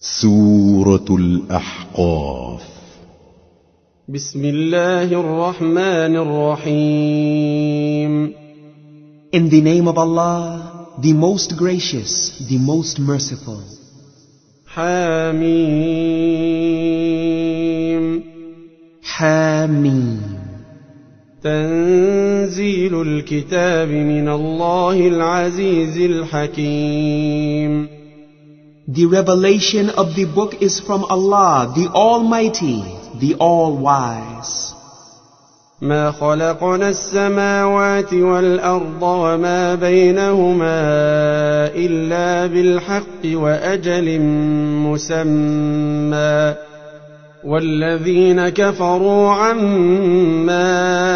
سورة الأحقاف. بسم الله الرحمن الرحيم. In the name of Allah, the most gracious, the most merciful. حميم. حميم. تنزيل الكتاب من الله العزيز الحكيم. The revelation of the book is from Allah, the Almighty, the All-Wise. ما خلقنا السماوات والأرض وما بينهما إلا بالحق وأجل مسمى والذين كفروا عما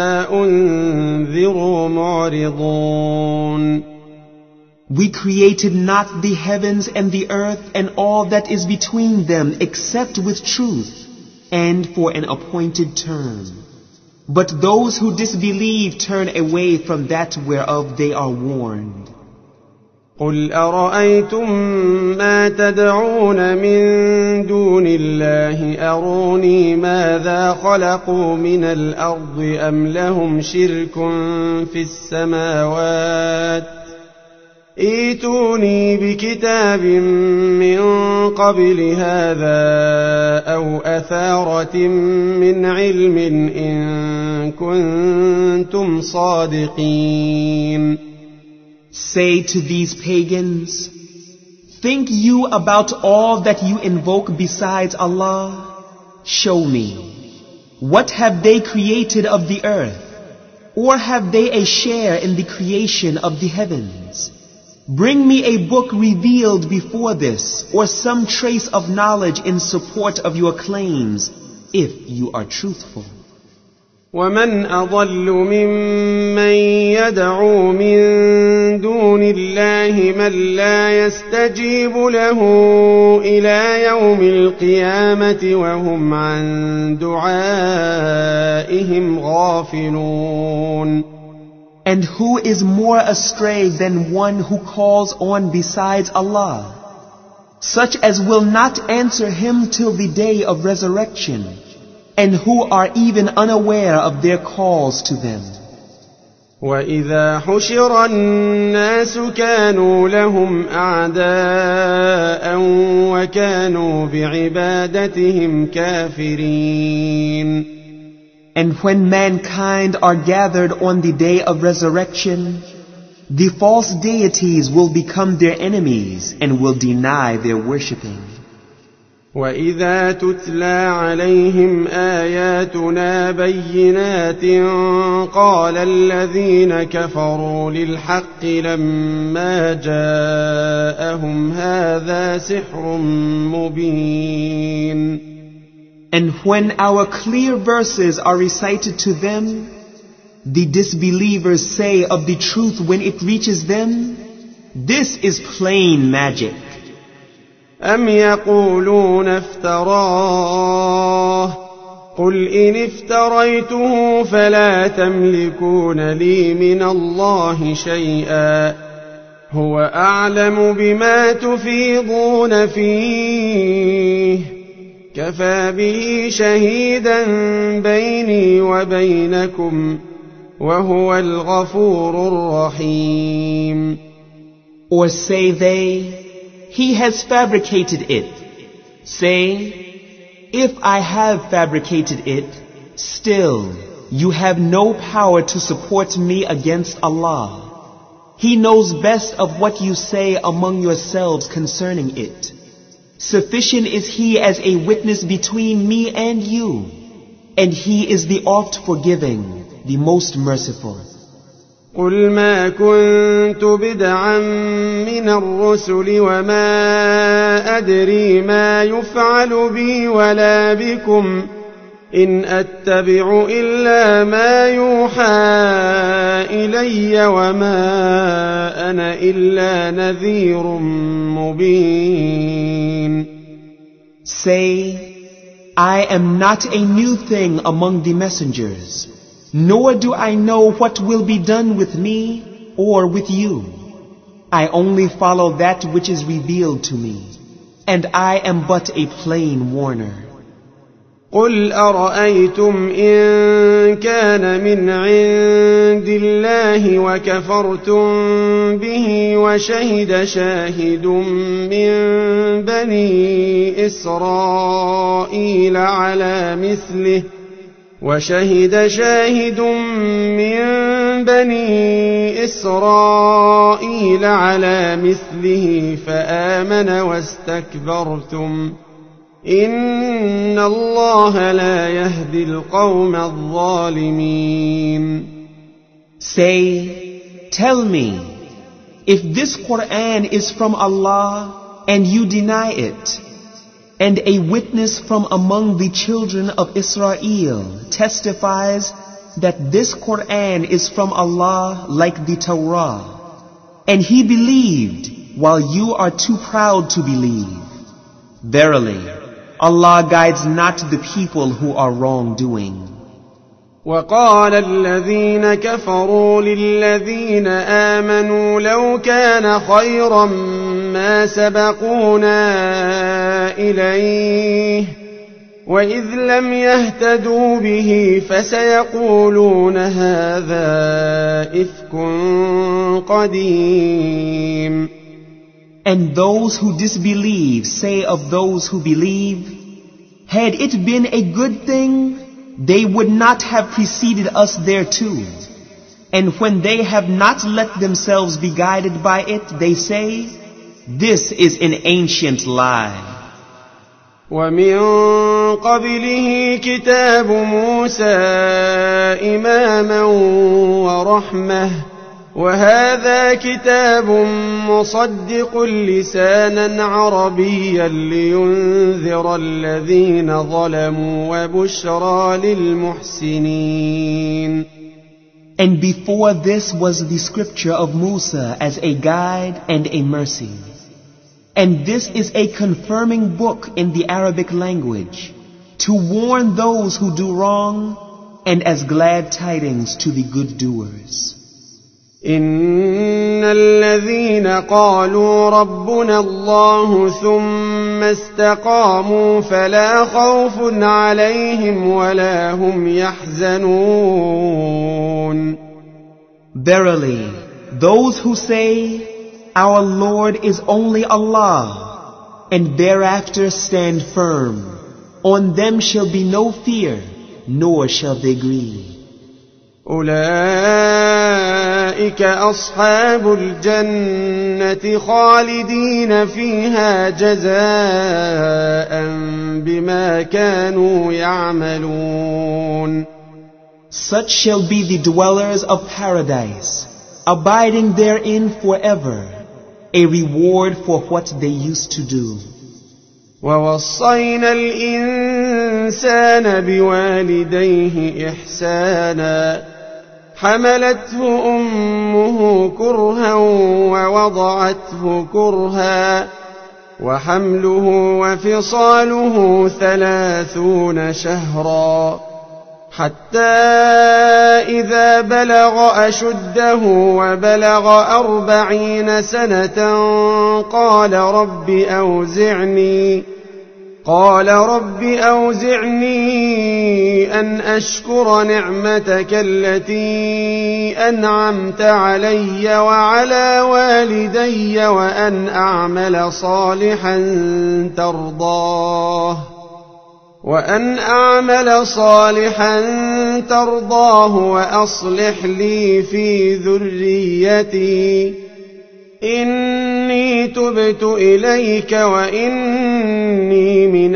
أنذروا معرضون. We created not the heavens and the earth and all that is between them except with truth and for an appointed term. But those who disbelieve turn away from that whereof they are warned. قل أرأيتم ما تدعون من دون الله أروني ماذا خلقوا من الأرض أم لهم شرك في السماوات ائتوني بكتاب من قبل هذا أو أثارة من علم إن كنتم صادقين. Say to these pagans, think you about all that you invoke besides Allah? Show me. What have they created of the earth? Or have they a share in the creation of the heavens? Bring me a book revealed before this, or some trace of knowledge in support of your claims, if you are truthful. ومن أضل ممن يدعو من دون الله من لا يستجيب له إلى يوم القيامة وهم عن دعائهم غافلون. And who is more astray than one who calls on besides Allah, such as will not answer him till the day of resurrection, and who are even unaware of their calls to them. وَإِذَا حُشِرَ النَّاسُ كَانُوا لَهُمْ أَعْدَاءً وَكَانُوا بِعِبَادَتِهِمْ كَافِرِينَ. And when mankind are gathered on the day of resurrection, the false deities will become their enemies and will deny their worshipping. وَإِذَا تُتْلَى عَلَيْهِمْ آيَاتُنَا بَيِّنَاتٍ قَالَ الَّذِينَ كَفَرُوا لِلْحَقِّ لَمَّا جَاءَهُمْ هَذَا سِحْرٌ مُبِينٌ. And when our clear verses are recited to them, the disbelievers say of the truth when it reaches them, this is plain magic. أَمْ يَقُولُونَ افْتَرَاهُ قُلْ إِنِ افْتَرَيْتُهُ فَلَا تَمْلِكُونَ لِي مِنَ اللَّهِ شَيْئًا هُوَ أَعْلَمُ بِمَا تُفِيضُونَ فِيهِ كَفَى بِهِ شَهِيدًا بَيْنِي وَبَيْنَكُمْ وَهُوَ الْغَفُورُ الرَّحِيمُ. Or say they, he has fabricated it. Say, if I have fabricated it, still you have no power to support me against Allah. He knows best of what you say among yourselves concerning it. Sufficient is He as a witness between me and you, and He is the oft forgiving, the most merciful. قُلْ مَا كُنْتُ بِدْعًا مِنَ الرُّسُلِ وَمَا أَدْرِي مَا يُفْعَلُ بِي وَلَا بِكُمْ إِنْ أَتَّبِعُ إِلَّا مَا يُوحَى إِلَيَّ وَمَا أَنَا إِلَّا نَذِيرٌ مُبِينٌ. Say, I am not a new thing among the messengers, nor do I know what will be done with me or with you. I only follow that which is revealed to me. and I am but a plain warner. قل أرأيتم إن كان من عند الله وكفرتم به وشهد شاهد من بني إسرائيل على مثله فآمن واستكبرتم إن الله لا يهدي القوم الظالمين. Say, tell me, if this Quran is from Allah and you deny it, and a witness from among the children of Israel testifies that this Quran is from Allah like the Torah, and he believed while you are too proud to believe, verily, Allah guides not the people who are wrongdoing. وقال الذين كفروا للذين آمنوا لو كان خيرا ما سبقونا إليه وإذ لم يهتدوا به فسيقولون هذا إفك قديم. And those who disbelieve say of those who believe, had it been a good thing, they would not have preceded us thereto. And when they have not let themselves be guided by it, they say, this is an ancient lie. ومن قبله كتاب موسى إماما ورحمة وهذا كتاب مصدق لسانا عربيا لينذر الذين ظلموا وبشرى للمحسنين. And before this was the scripture of Musa as a guide and a mercy. And this is a confirming book in the Arabic language to warn those who do wrong and as glad tidings to the good doers. إن الذين قالوا ربنا الله ثم استقاموا فلا خوف عليهم ولا هم يحزنون. Verily, those who say, our Lord is only Allah, and thereafter stand firm, on them shall be no fear, nor shall they grieve. أولئك أصحاب الجنة خالدين فيها جزاء بما كانوا يعملون. Such shall be the dwellers of paradise, abiding therein forever, a reward for what they used to do. ووصينا الإنسان بوالديه إحسانا حملته أمه كرها ووضعته كرها وحمله وفصاله 30 شهرا حتى إذا بلغ أشده وبلغ 40 سنة قال رب أوزعني أن أشكر نعمتك التي أنعمت علي وعلى والدي وأن أعمل صالحا ترضاه وأصلح لي في ذريتي إني تبت إليك وإني من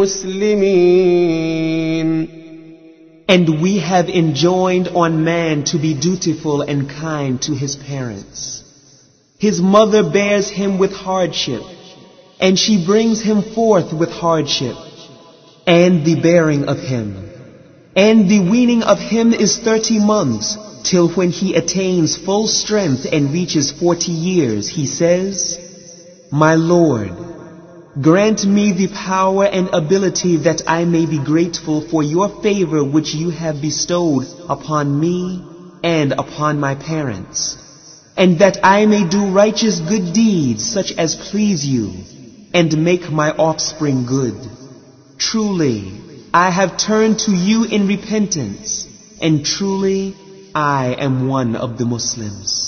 المسلمين. And we have enjoined on man to be dutiful and kind to his parents. His mother bears him with hardship, and she brings him forth with hardship, and the bearing of him. And the weaning of him is 30 months, till when he attains full strength and reaches 40 years, he says, My Lord, grant me the power and ability that I may be grateful for your favor which you have bestowed upon me and upon my parents, and that I may do righteous good deeds such as please you. and make my offspring good. Truly, I have turned to you in repentance, and truly, I am one of the Muslims.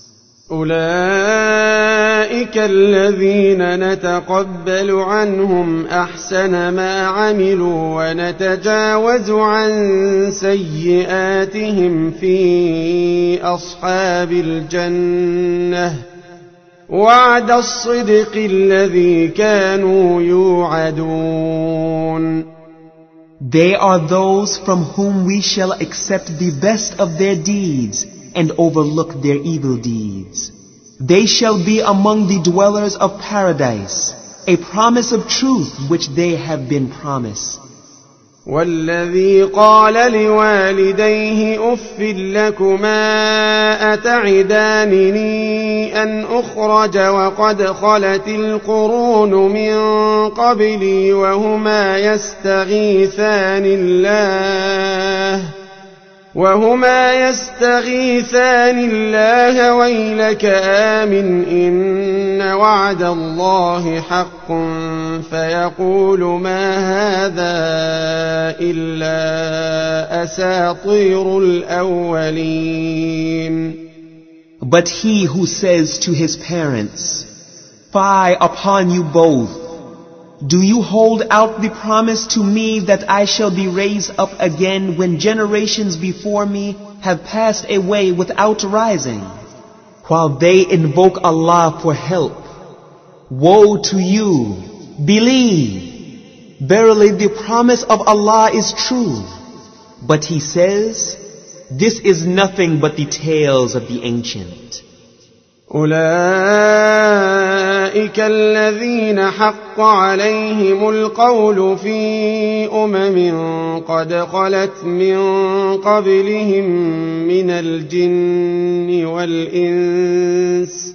أولئك الذين نتقبل عنهم أحسن ما عملوا ونتجاوز عن سيئاتهم في أصحاب الجنة وعد الصدق الذي كانوا يوعدون. They are those from whom we shall accept the best of their deeds and overlook their evil deeds. They shall be among the dwellers of paradise, a promise of truth which they have been promised. والذي قال لوالديه أف لكما أتعدانني أن أخرج وقد خلت القرون من قبلي وهما يستغيثان الله ويلك آمن إن وعد الله حق فيقول ما هذا إلا أساطير الأولين. But he who says to his parents, "Fie upon you both! Do you hold out the promise to me that I shall be raised up again when generations before me have passed away without rising?" While they invoke Allah for help, woe to you! Believe! Verily the promise of Allah is true. But he says, this is nothing but the tales of the ancient. أولئك الذين حق عليهم القول في قد خلت من قبلهم من الجن والإنس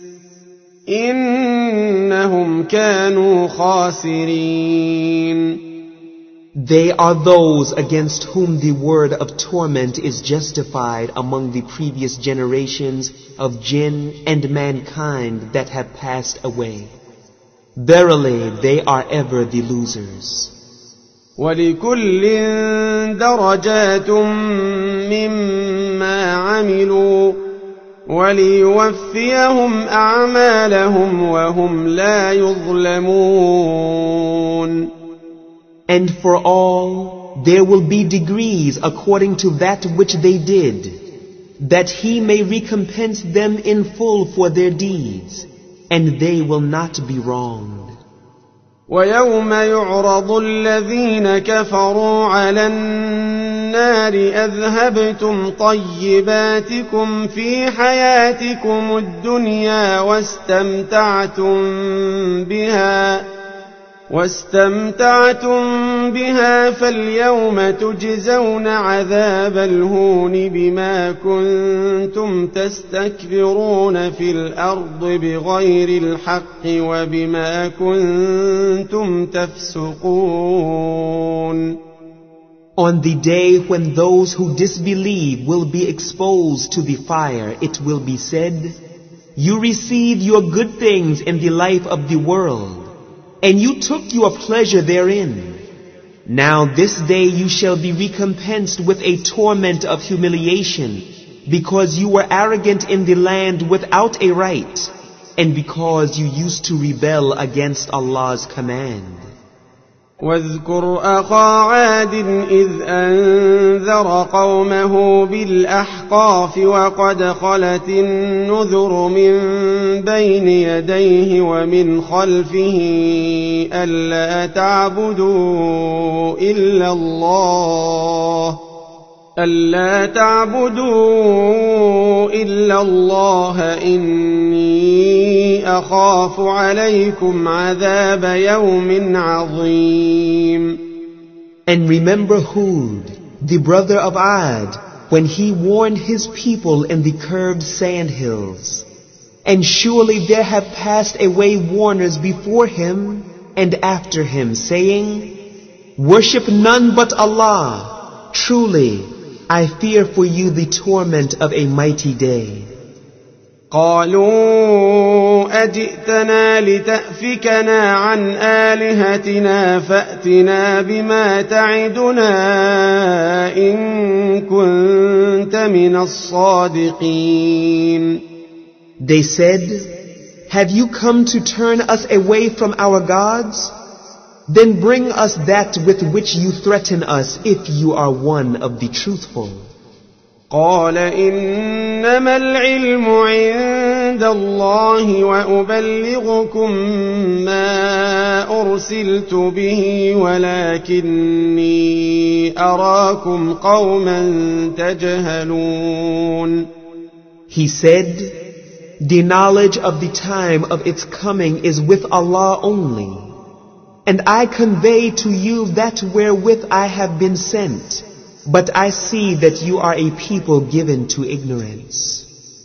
إنهم كانوا خاسرين. They are those against whom the word of torment is justified among the previous generations of jinn and mankind that have passed away. Verily, they are ever the losers. وَلِكُلٍّ دَرَجَاتٌ مِّمَّا عَمِلُوا وَلِيُوَفِّيَهُمْ أَعْمَالَهُمْ وَهُمْ لَا يُظْلَمُونَ. And for all, there will be degrees according to that which they did, that he may recompense them in full for their deeds, and they will not be wronged. وَيَوْمَ يُعْرَضُ الَّذِينَ كَفَرُوا عَلَى النَّارِ أَذْهَبْتُمْ طَيِّبَاتِكُمْ فِي حَيَاتِكُمُ الدُّنْيَا واستمتعتم بها فاليوم تجزون عذاب الهون بما كنتم تستكبرون في الأرض بغير الحق وبما كنتم تفسقون. On the day when those who disbelieve will be exposed to the fire, it will be said, "You received your good things in the life of the world, and you took your pleasure therein. Now this day you shall be recompensed with a torment of humiliation, because you were arrogant in the land without a right, and because you used to rebel against Allah's command." واذكر أخا عاد إذ أنذر قومه بالأحقاف وقد خلت النذر من بين يديه ومن خلفه ألا تعبدوا إلا الله إني أخاف عليكم عذاب يوم عظيم. And remember Hud, the brother of Ad, when he warned his people in the curved sandhills. And surely there have passed away warners before him and after him, saying, "Worship none but Allah. Truly, I fear for you the torment of a mighty day." قالوا أجئتنا لتأفكنا عن آلهتنا فأتنا بما تعدنا إن كنت من الصادقين. They said, "Have you come to turn us away from our gods? Then bring us that with which you threaten us if you are one of the truthful." قال إنما العلم عند الله وأبلغكم ما أرسلت به ولكني أراكم قوما تجهلون. He said, "The knowledge of the time of its coming is with Allah only, and I convey to you that wherewith I have been sent. But I see that you are a people given to ignorance."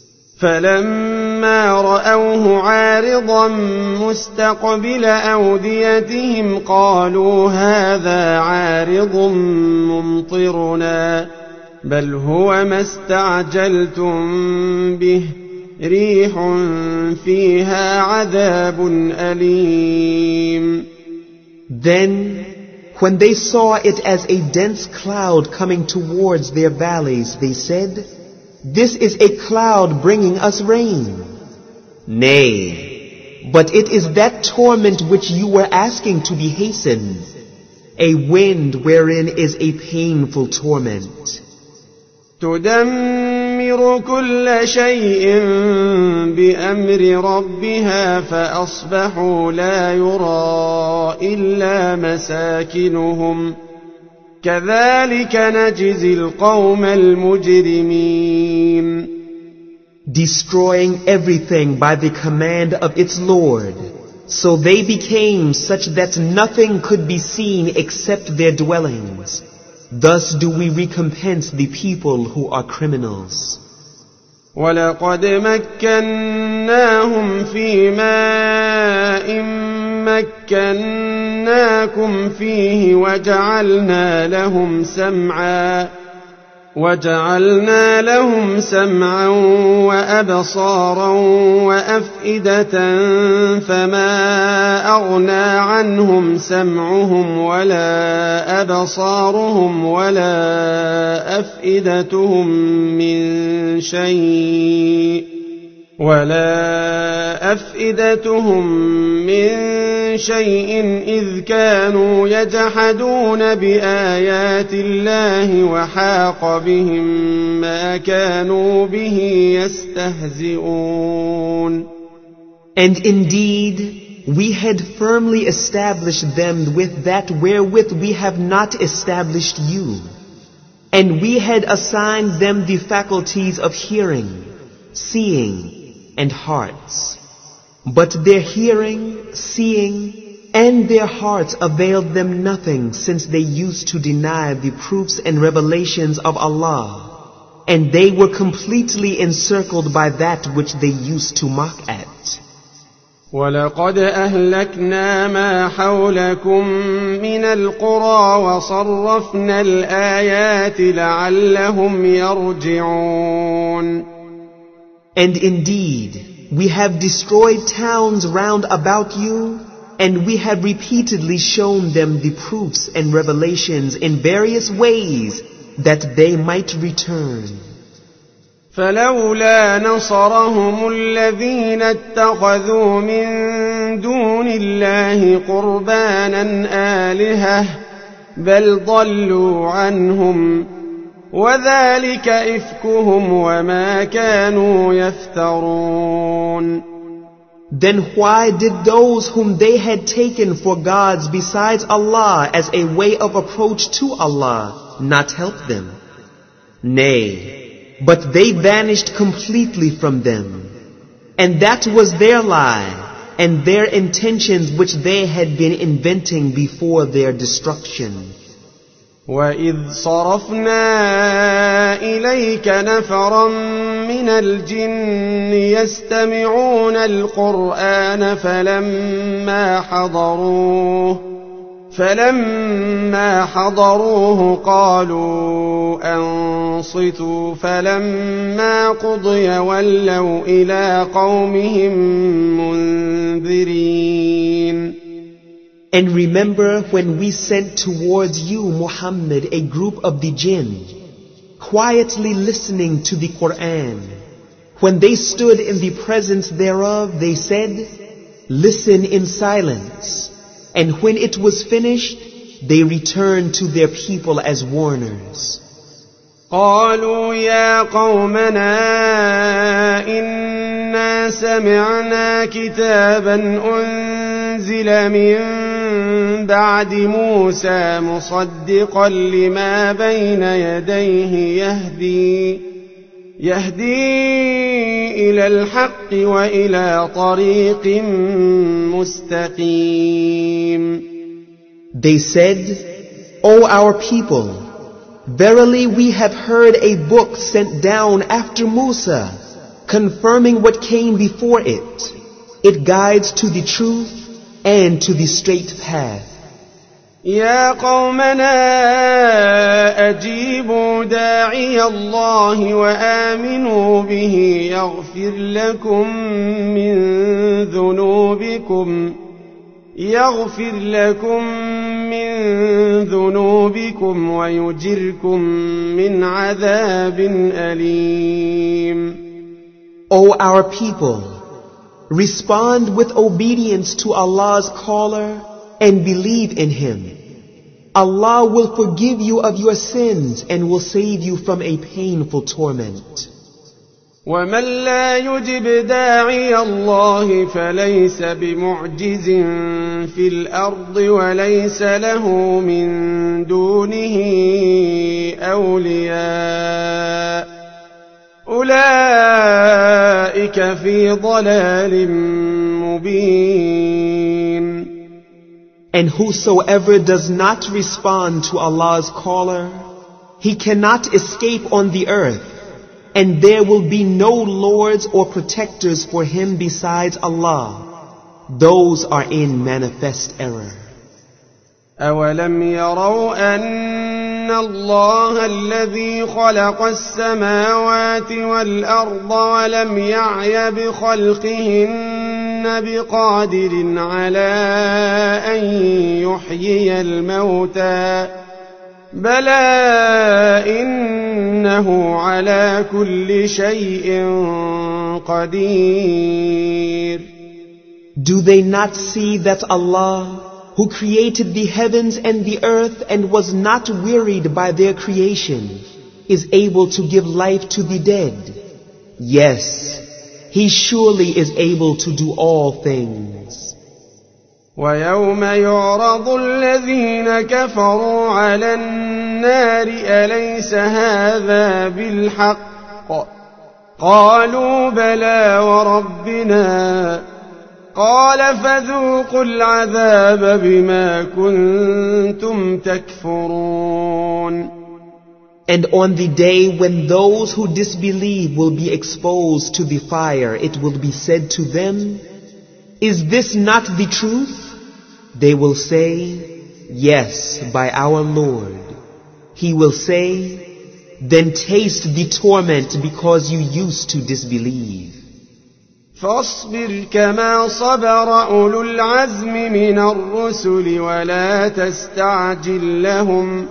فلما رأوه عارضا مستقبل أوديتهم قالوا هذا عارض ممطرنا بل هو ما استعجلتم به ريح فيها عذاب أليم. Then, when they saw it as a dense cloud coming towards their valleys, they said, "This is a cloud bringing us rain." Nay, but it is that torment which you were asking to be hastened, a wind wherein is a painful torment. تدمر كل شيء بأمر ربها فأصبحوا لا يرى إلا مساكنهم كذلك نجزي القوم المجرمين. Destroying everything by the command of its Lord, so they became such that nothing could be seen except their dwellings. Thus do we recompense the people who are criminals. وَلَقَدْ مَكَّنَّاهُمْ فِي مَاءٍ مَكَّنَّاكُمْ فِيهِ وَجَعَلْنَا لَهُمْ سَمْعًا وَأَبْصَارًا وَأَفْئِدَةً فَمَا أَغْنَى عَنْهُمْ سَمْعُهُمْ وَلَا أَبْصَارُهُمْ وَلَا أَفْئِدَتُهُم مِّن شَيْءٍ إِذْ كَانُوا يَجْحَدُونَ بِآيَاتِ اللَّهِ وَحَاقَ بِهِم مَّا كَانُوا بِهِ يَسْتَهْزِئُونَ. And indeed, we had firmly established them with that wherewith we have not established you. And we had assigned them the faculties of hearing, seeing, and hearts. But their hearing, seeing, and their hearts availed them nothing, since they used to deny the proofs and revelations of Allah, and they were completely encircled by that which they used to mock at. وَلَقَدْ أَهْلَكْنَا مَا حَوْلَكُمْ مِنَ الْقُرَى وَصَرَّفْنَا الْآيَاتِ لَعَلَّهُمْ يَرْجِعُونَ. And indeed, we have destroyed towns round about you, and we have repeatedly shown them the proofs and revelations in various ways that they might return. فلولا نصرهم الذين اتخذوا من دون الله قربانا آلهة بل ضلوا عنهم وذلك إفكهم وما كانوا يفترون. Then why did those whom they had taken for gods besides Allah as a way of approach to Allah not help them? Nay, but they vanished completely from them. And that was their lie and their intentions which they had been inventing before their destruction. وَإِذْ صَرَفْنَا إِلَيْكَ نَفَرًا مِنَ الْجِنِّ يَسْتَمِعُونَ الْقُرْآنَ فلما حضروه قالوا أنصتوا فلما قضي ولوا إلى قومهم منذرين. And remember when we sent towards you, Muhammad, a group of the jinn, quietly listening to the Quran. When they stood in the presence thereof, they said, "Listen in silence." And when it was finished, they returned to their people as warners. قالوا يا قومنا إنا سمعنا كتابا أنزل من بعد موسى مصدقا لما بين يديه يهدي إلى الحق وإلى طريق مستقيم. They said, O our people, verily we have heard a book sent down after Musa, confirming what came before it. It guides to the truth and to the straight path. يا قومنا أجيبوا داعي الله وآمنوا به يغفر لكم من ذنوبكم ويجركم من عذاب أليم. O our people, respond with obedience to Allah's caller and believe in Him. Allah will forgive you of your sins and will save you from a painful torment. ومن لا يجب داعي الله فليس بمعجز في الأرض وليس له من دونه أولياء أولئك في ضلال مبين. And whosoever does not respond to Allah's caller, he cannot escape on the earth, and there will be no lords or protectors for him besides Allah. Those are in manifest error. أولم يروا أن الله الذي خلق السماوات والأرض ولم يعي بخلقهن بقادر على أن يحيي الموتى بلى إنه على كل شيء قدير. Do they not see that Allah, who created the heavens and the earth and was not wearied by their creation, is able to give life to the dead? Yes, He surely is able to do all things. ويوم يعرض الذين كفروا على النار أليس هذا بالحق قالوا بلى وربنا قال فذوقوا العذاب بما كنتم تكفرون. And on the day when those who disbelieve will be exposed to the fire, it will be said to them, "Is this not the truth?" They will say, "Yes, by our Lord." He will say, "Then taste the torment because you used to disbelieve." فاصبر كما صبر أولو العزم من الرسل ولا تستعجل لهم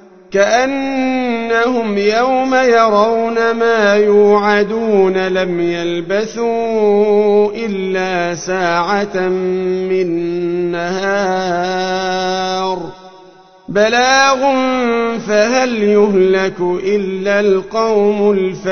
كأنهم يوم يرون ما يوعدون لم يلبثوا إلا ساعة من نهار بلاغ فهل يهلك إلا القوم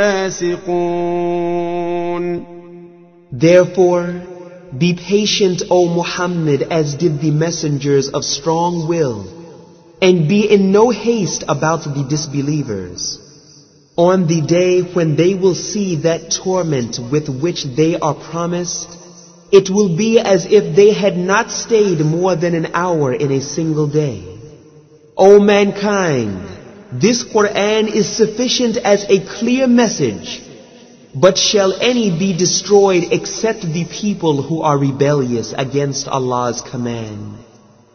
الفاسقون. Therefore, be patient, O Muhammad, as did the messengers of strong will, and be in no haste about the disbelievers. On the day when they will see that torment with which they are promised, it will be as if they had not stayed more than an hour in a single day. O mankind, this Quran is sufficient as a clear message. But shall any be destroyed except the people who are rebellious against Allah's command?